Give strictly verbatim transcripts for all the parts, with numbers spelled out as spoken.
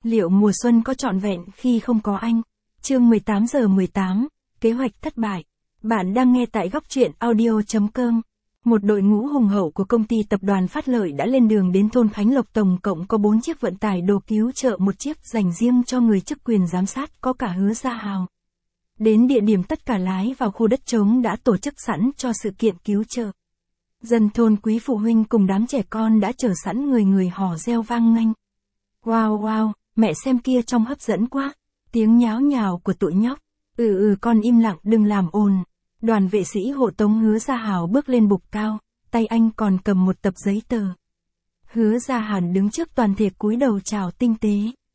Liệu mùa xuân có trọn vẹn khi không có anh? Chương mười tám giờ mười tám, kế hoạch thất bại. Bạn đang nghe tại góc truyện audio chấm com. Một đội ngũ hùng hậu của công ty tập đoàn Phát Lợi đã lên đường đến thôn Khánh Lộc, tổng cộng có bốn chiếc vận tải đồ cứu trợ, một chiếc dành riêng cho người chức quyền giám sát, có cả Hứa Gia Hào. Đến địa điểm tất cả lái vào khu đất trống đã tổ chức sẵn cho sự kiện cứu trợ. Dân thôn, quý phụ huynh cùng đám trẻ con đã chờ sẵn, người người hò reo vang nghênh. Wow wow, mẹ xem kia trông hấp dẫn quá. Tiếng nháo nhào của tụi nhóc. Ừ ừ con im lặng đừng làm ồn. Đoàn vệ sĩ hộ tống Hứa Gia Hào bước lên bục cao, tay anh còn cầm một tập giấy tờ. Hứa Gia Hào đứng trước toàn thể cúi đầu chào tinh tế.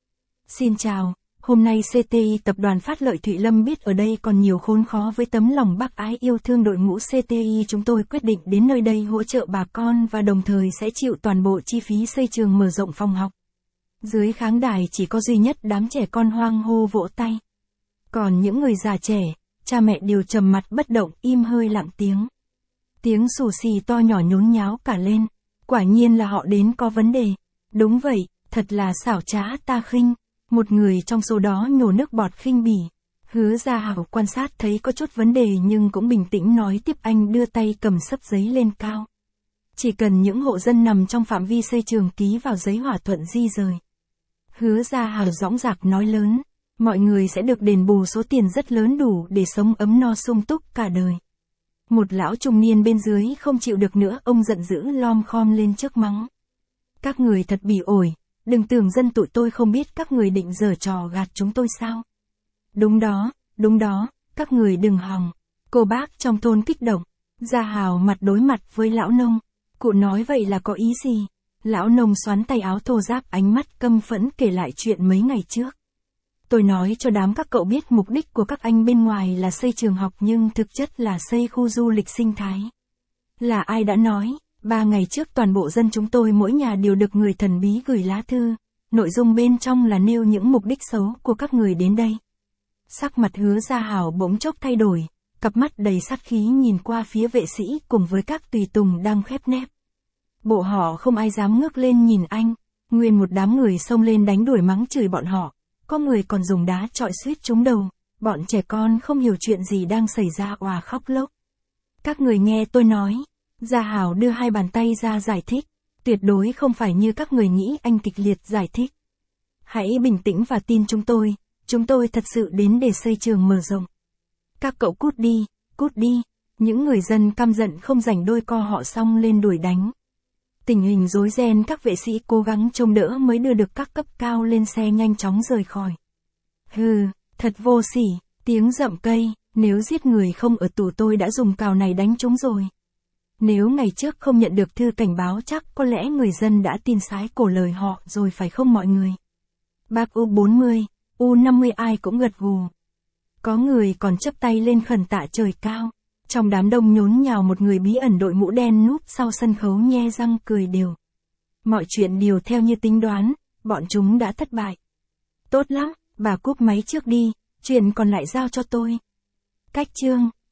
Xin chào, hôm nay xê tê i tập đoàn Phát Lợi Thụy Lâm biết ở đây còn nhiều khốn khó, với tấm lòng bác ái yêu thương đội ngũ xê tê i chúng tôi quyết định đến nơi đây hỗ trợ bà con và đồng thời sẽ chịu toàn bộ chi phí xây trường mở rộng phòng học. Dưới khán đài chỉ có duy nhất đám trẻ con hoang hô vỗ tay. Còn những người già trẻ, cha mẹ đều trầm mặt bất động, im hơi lặng tiếng. Tiếng xù xì to nhỏ nhốn nháo cả lên. Quả nhiên là họ đến có vấn đề. Đúng vậy, thật là xảo trá ta khinh. Một người trong số đó nhổ nước bọt khinh bỉ. Hứa Gia Hào quan sát thấy có chút vấn đề nhưng cũng bình tĩnh nói tiếp. Anh đưa tay cầm xấp giấy lên cao. Chỉ cần những hộ dân nằm trong phạm vi xây trường ký vào giấy hòa thuận di rời. Hứa Gia Hào dõng dạc nói lớn. Mọi người sẽ được đền bù số tiền rất lớn, đủ để sống ấm no sung túc cả đời. Một lão trung niên bên dưới không chịu được nữa, ông giận dữ lom khom lên trước mắng. Các người thật bỉ ổi, đừng tưởng dân tụi tôi không biết các người định giở trò gạt chúng tôi sao. Đúng đó, đúng đó, các người đừng hòng. Cô bác trong thôn kích động. Gia Hào mặt đối mặt với lão nông. Cụ nói vậy là có ý gì? Lão nông xoắn tay áo thô ráp, ánh mắt căm phẫn kể lại chuyện mấy ngày trước. Tôi nói cho đám các cậu biết mục đích của các anh bên ngoài là xây trường học nhưng thực chất là xây khu du lịch sinh thái. Là ai đã nói, ba ngày trước toàn bộ dân chúng tôi mỗi nhà đều được người thần bí gửi lá thư, nội dung bên trong là nêu những mục đích xấu của các người đến đây. Sắc mặt Hứa Gia Hào bỗng chốc thay đổi, cặp mắt đầy sát khí nhìn qua phía vệ sĩ cùng với các tùy tùng đang khép nép. Bộ họ không ai dám ngước lên nhìn anh, nguyên một đám người xông lên đánh đuổi mắng chửi bọn họ. Có người còn dùng đá chọi suýt trúng đầu, bọn trẻ con không hiểu chuyện gì đang xảy ra òa khóc lóc. Các người nghe tôi nói. Gia Hào đưa hai bàn tay ra giải thích. Tuyệt đối không phải như các người nghĩ, anh kịch liệt giải thích. Hãy bình tĩnh và tin chúng tôi, chúng tôi thật sự đến để xây trường mở rộng. Các cậu cút đi, cút đi. Những người dân căm giận không rảnh đôi co họ xông lên đuổi đánh. Tình hình rối ren, các vệ sĩ cố gắng trông đỡ mới đưa được các cấp cao lên xe nhanh chóng rời khỏi. Hừ, thật vô sỉ, tiếng rậm cây, nếu giết người không ở tù tôi đã dùng cào này đánh chúng rồi. Nếu ngày trước không nhận được thư cảnh báo chắc có lẽ người dân đã tin sái cổ lời họ rồi phải không mọi người? Bác U bốn mươi, U năm mươi ai cũng gật gù. Có người còn chắp tay lên khẩn tạ trời cao. Trong đám đông nhốn nhào một người bí ẩn đội mũ đen núp sau sân khấu nhe răng cười đều. Mọi chuyện đều theo như tính đoán, bọn chúng đã thất bại. Tốt lắm, bà cúp máy trước đi, chuyện còn lại giao cho tôi. Cách chương.